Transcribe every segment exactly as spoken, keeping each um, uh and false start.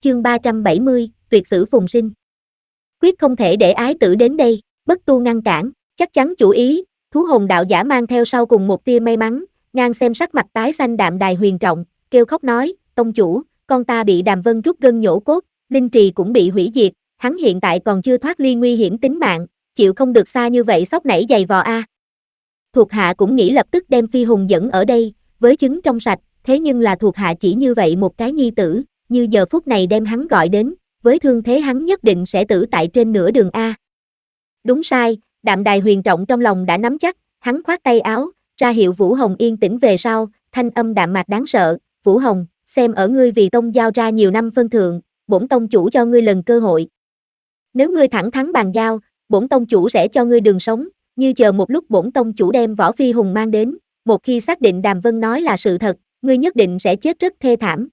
chương ba trăm bảy mươi, tuyệt sử phùng sinh. Quyết không thể để ái tử đến đây, bất tu ngăn cản, chắc chắn chủ ý, thú hồn đạo giả mang theo sau cùng một tia may mắn, ngang xem sắc mặt tái xanh Đạm Đài Huyền Trọng, kêu khóc nói, tông chủ, con ta bị Đàm Vân rút gân nhổ cốt, linh trì cũng bị hủy diệt, hắn hiện tại còn chưa thoát ly nguy hiểm tính mạng, chịu không được xa như vậy sóc nảy giày vò a. Thuộc hạ cũng nghĩ lập tức đem Phi Hùng dẫn ở đây, với chứng trong sạch, thế nhưng là thuộc hạ chỉ như vậy một cái nhi tử, như giờ phút này đem hắn gọi đến, với thương thế hắn nhất định sẽ tử tại trên nửa đường a. Đúng sai, Đạm Đài Huyền Trọng trong lòng đã nắm chắc, hắn khoát tay áo, ra hiệu Vũ Hồng yên tĩnh về sau, thanh âm đạm mạc đáng sợ, Vũ Hồng, xem ở ngươi vì tông giao ra nhiều năm phân thượng, bổn tông chủ cho ngươi lần cơ hội. Nếu ngươi thẳng thắn bàn giao, bổn tông chủ sẽ cho ngươi đường sống, như chờ một lúc bổn tông chủ đem Võ Phi Hùng mang đến, một khi xác định Đàm Vân nói là sự thật, ngươi nhất định sẽ chết rất thê thảm.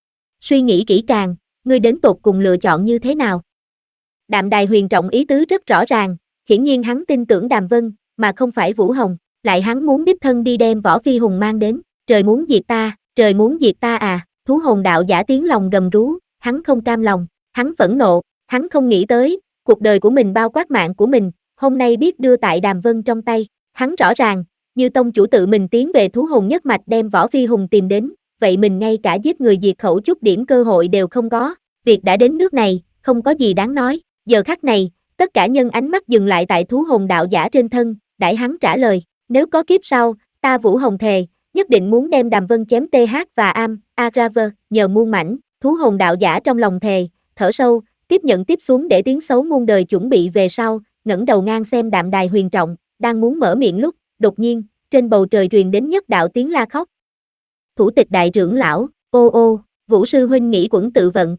Suy nghĩ kỹ càng, ngươi đến tột cùng lựa chọn như thế nào? Đạm Đài Huyền Trọng ý tứ rất rõ ràng, hiển nhiên hắn tin tưởng Đàm Vân, mà không phải Vũ Hồng, lại hắn muốn đích thân đi đem Võ Phi Hùng mang đến, trời muốn diệt ta, trời muốn diệt ta à, thú hồn đạo giả tiếng lòng gầm rú, hắn không cam lòng, hắn phẫn nộ, hắn không nghĩ tới, cuộc đời của mình bao quát mạng của mình, hôm nay biết đưa tại Đàm Vân trong tay, hắn rõ ràng, như tông chủ tự mình tiến về thú hồn nhất mạch đem Võ Phi Hùng tìm đến, vậy mình ngay cả giết người diệt khẩu chút điểm cơ hội đều không có, việc đã đến nước này, không có gì đáng nói, giờ khắc này, tất cả nhân ánh mắt dừng lại tại thú hồn đạo giả trên thân, đãi hắn trả lời, nếu có kiếp sau, ta Vũ Hồng thề, nhất định muốn đem Đàm Vân chém tê hát và am, Agraver, nhờ muôn mảnh, thú hồn đạo giả trong lòng thề, thở sâu, tiếp nhận tiếp xuống để tiếng xấu muôn đời chuẩn bị về sau, ngẩng đầu ngang xem Đạm Đài Huyền Trọng, đang muốn mở miệng lúc, đột nhiên, trên bầu trời truyền đến nhất đạo tiếng la khóc. Thủ tịch đại trưởng lão, ô ô, Vũ sư huynh nghĩ quẩn tự vận.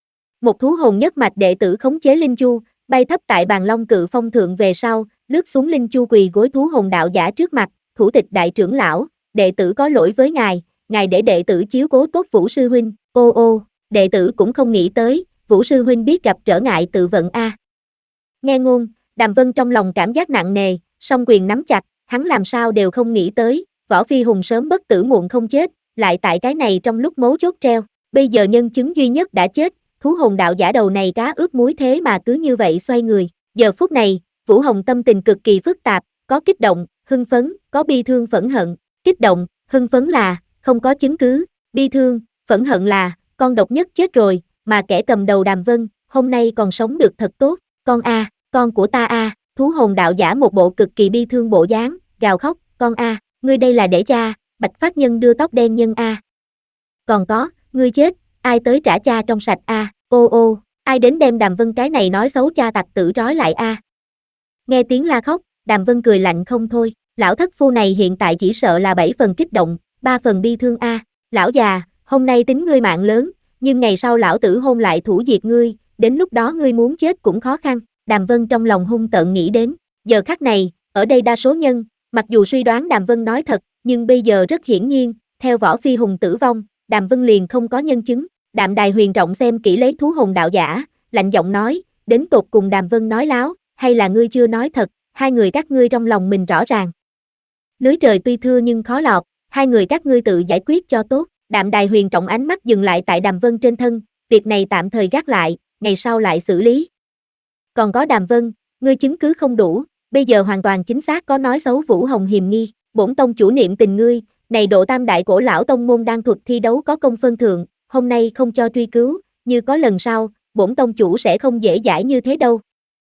Một thú hồn nhất mạch đệ tử khống chế linh chu, bay thấp tại bàn long cự phong thượng về sau, lướt xuống linh chu quỳ gối thú hồn đạo giả trước mặt, thủ tịch đại trưởng lão, đệ tử có lỗi với ngài, ngài để đệ tử chiếu cố tốt Vũ sư huynh, ô ô, đệ tử cũng không nghĩ tới, Vũ sư huynh biết gặp trở ngại tự vận a. Nghe ngôn, Đàm Vân trong lòng cảm giác nặng nề, song quyền nắm chặt, hắn làm sao đều không nghĩ tới, Võ Phi Hùng sớm bất tử muộn không chết, lại tại cái này trong lúc mấu chốt treo, bây giờ nhân chứng duy nhất đã chết, thú hồn đạo giả đầu này cá ướp muối thế mà cứ như vậy xoay người, giờ phút này, Vũ Hồng tâm tình cực kỳ phức tạp, có kích động, hưng phấn, có bi thương phẫn hận, kích động, hưng phấn là, không có chứng cứ, bi thương, phẫn hận là, con độc nhất chết rồi, mà kẻ cầm đầu Đàm Vân, hôm nay còn sống được thật tốt, con a, con của ta a, thú hồn đạo giả một bộ cực kỳ bi thương bộ dáng, gào khóc, con a, ngươi đây là để cha, Bạch Phát Nhân đưa tóc đen nhân a. Còn có, ngươi chết, ai tới trả cha trong sạch a, ô ô, ai đến đem Đàm Vân cái này nói xấu cha tặc tử trói lại a. Nghe tiếng la khóc, Đàm Vân cười lạnh không thôi, lão thất phu này hiện tại chỉ sợ là bảy phần kích động, ba phần bi thương a, lão già, hôm nay tính ngươi mạng lớn, nhưng ngày sau lão tử hôn lại thủ diệt ngươi, đến lúc đó ngươi muốn chết cũng khó khăn, Đàm Vân trong lòng hung tợn nghĩ đến, giờ khắc này, ở đây đa số nhân, mặc dù suy đoán Đàm Vân nói thật, nhưng bây giờ rất hiển nhiên, theo Võ Phi Hùng tử vong, Đàm Vân liền không có nhân chứng, Đạm Đài Huyền Trọng xem kỹ lấy thú hồn đạo giả, lạnh giọng nói, đến tột cùng Đàm Vân nói láo, hay là ngươi chưa nói thật, hai người các ngươi trong lòng mình rõ ràng. Lưới trời tuy thưa nhưng khó lọt, hai người các ngươi tự giải quyết cho tốt, Đạm Đài Huyền Trọng ánh mắt dừng lại tại Đàm Vân trên thân, việc này tạm thời gác lại, ngày sau lại xử lý. Còn có Đàm Vân, ngươi chứng cứ không đủ, bây giờ hoàn toàn chính xác có nói xấu Vũ Hồng hiềm nghi, bổn tông chủ niệm tình ngươi, này độ tam đại cổ lão tông môn đang thuật thi đấu có công phân thượng, hôm nay không cho truy cứu, như có lần sau, bổn tông chủ sẽ không dễ dãi như thế đâu.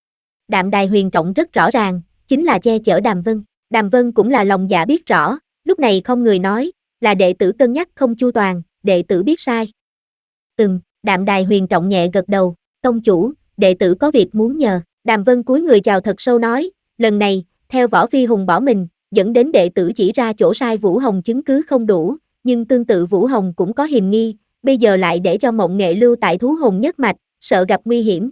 Đạm Đài Huyền Trọng rất rõ ràng, chính là che chở Đàm Vân, Đàm Vân cũng là lòng dạ biết rõ, lúc này không người nói, là đệ tử cân nhắc không chu toàn, đệ tử biết sai. Ừm, Đạm Đài Huyền Trọng nhẹ gật đầu, tông chủ, đệ tử có việc muốn nhờ, Đàm Vân cúi người chào thật sâu nói, lần này, theo Võ Phi Hùng bỏ mình, dẫn đến đệ tử chỉ ra chỗ sai Vũ Hồng chứng cứ không đủ, nhưng tương tự Vũ Hồng cũng có hiềm nghi, bây giờ lại để cho Mộng Nghệ lưu tại thú hồn nhất mạch, sợ gặp nguy hiểm.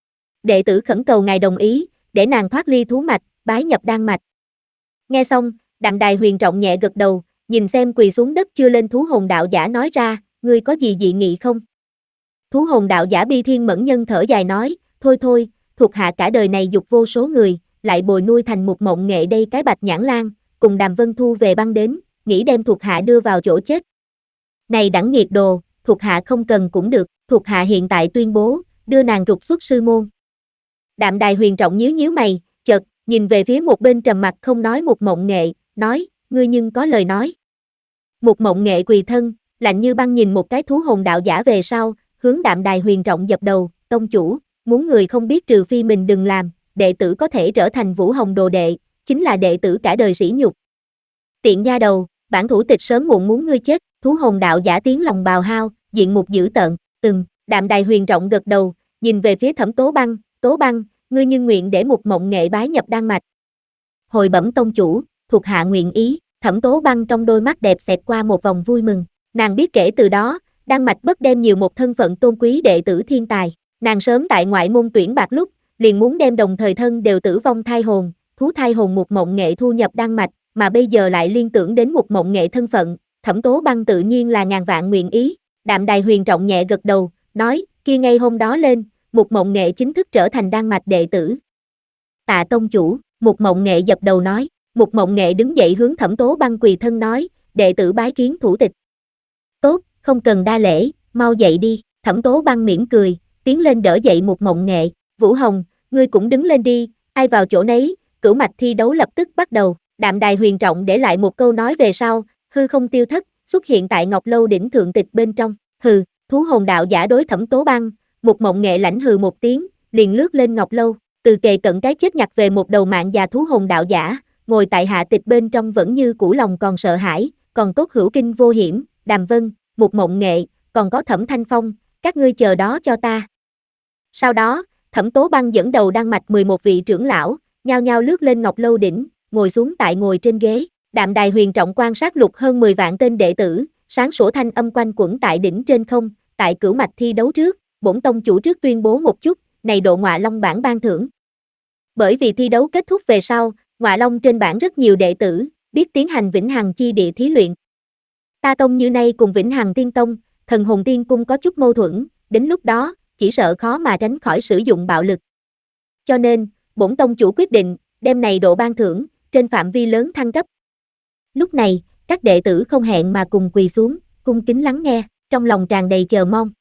Đệ tử khẩn cầu ngài đồng ý, để nàng thoát ly thú mạch, bái nhập đan mạch. Nghe xong, Đạm Đài Huyền Trọng nhẹ gật đầu, nhìn xem quỳ xuống đất chưa lên thú hồn đạo giả nói ra, ngươi có gì dị nghị không? Thú hồn đạo giả Bi Thiên Mẫn Nhân thở dài nói, thôi thôi, thuộc hạ cả đời này dục vô số người, lại bồi nuôi thành một Mộng Nghệ đây cái Bạch Nhãn Lan, cùng Đàm Vân Thu về băng đến, nghĩ đem thuộc hạ đưa vào chỗ chết. Này đẳng nghiệt đồ, thuộc hạ không cần cũng được, thuộc hạ hiện tại tuyên bố, đưa nàng trục xuất sư môn. Đạm Đài Huyền Trọng nhíu nhíu mày, chợt, nhìn về phía một bên trầm mặc không nói Mục Mộng Nghệ, nói, ngươi nhưng có lời nói. Mục Mộng Nghệ quỳ thân, lạnh như băng nhìn một cái thú hồn đạo giả về sau, hướng Đạm Đài Huyền Trọng dập đầu, tông chủ, muốn người không biết trừ phi mình đừng làm, đệ tử có thể trở thành Vũ Hồng đồ đệ, chính là đệ tử cả đời sỉ nhục. Tiện nha đầu, bản thủ tịch sớm muộn muốn ngươi chết, thú hồn đạo giả tiếng lòng bào hao, diện mục dữ tợn, từng, Đạm Đài Huyền Trọng gật đầu, nhìn về phía Thẩm Tố Băng, Tố Băng, ngươi nhưng nguyện để Mục Mộng Nghệ bái nhập đan mạch. Hồi bẩm tông chủ, thuộc hạ nguyện ý, Thẩm Tố Băng trong đôi mắt đẹp xẹt qua một vòng vui mừng, nàng biết kể từ đó, đan mạch bất đem nhiều một thân phận tôn quý đệ tử thiên tài, nàng sớm tại ngoại môn tuyển bạc lúc, liền muốn đem đồng thời thân đều tử vong thai hồn, thú thai hồn Mục Mộng Nghệ thu nhập đan mạch, mà bây giờ lại liên tưởng đến Mục Mộng Nghệ thân phận, Thẩm Tố Băng tự nhiên là ngàn vạn nguyện ý, Đạm Đài Huyền Trọng nhẹ gật đầu, nói, kia ngay hôm đó lên, Mục Mộng Nghệ chính thức trở thành đan mạch đệ tử. Tạ tông chủ, Mục Mộng Nghệ dập đầu nói, Mục Mộng Nghệ đứng dậy hướng Thẩm Tố Băng quỳ thân nói, đệ tử bái kiến thủ tịch. Tốt, không cần đa lễ, mau dậy đi, Thẩm Tố Băng mỉm cười, tiến lên đỡ dậy Mục Mộng Nghệ, Vũ Hồng, ngươi cũng đứng lên đi, ai vào chỗ nấy, cửu mạch thi đấu lập tức bắt đầu, Đạm Đài Huyền Trọng để lại một câu nói về sau, hư không tiêu thất, xuất hiện tại Ngọc Lâu đỉnh thượng tịch bên trong, hừ, thú hồn đạo giả đối Thẩm Tố Băng, Mục Mộng Nghệ lãnh hừ một tiếng, liền lướt lên Ngọc Lâu, từ kề cận cái chết nhặt về một đầu mạng già thú hồn đạo giả, ngồi tại hạ tịch bên trong vẫn như cũ lòng còn sợ hãi, còn tốt hữu kinh vô hiểm, Đàm Vân, Mục Mộng Nghệ, còn có Thẩm Thanh Phong, các ngươi chờ đó cho ta. Sau đó, Thẩm Tố Băng dẫn đầu đan mạch mười một vị trưởng lão, nhao nhao lướt lên Ngọc Lâu đỉnh, ngồi xuống tại ngồi trên ghế, Đạm Đài Huyền Trọng quan sát lục hơn mười vạn tên đệ tử, sáng sủa thanh âm quanh quẩn tại đỉnh trên không, tại cửu mạch thi đấu trước, bổn tông chủ trước tuyên bố một chút, này độ Ngọa Long bảng ban thưởng. Bởi vì thi đấu kết thúc về sau, Ngọa Long trên bảng rất nhiều đệ tử, biết tiến hành vĩnh hằng chi địa thí luyện. Ta tông như nay cùng vĩnh hằng tiên tông, thần hồn tiên cung có chút mâu thuẫn, đến lúc đó, chỉ sợ khó mà tránh khỏi sử dụng bạo lực. Cho nên, bổn tông chủ quyết định, đem này độ ban thưởng, trên phạm vi lớn thăng cấp. Lúc này, các đệ tử không hẹn mà cùng quỳ xuống, cung kính lắng nghe, trong lòng tràn đầy chờ mong.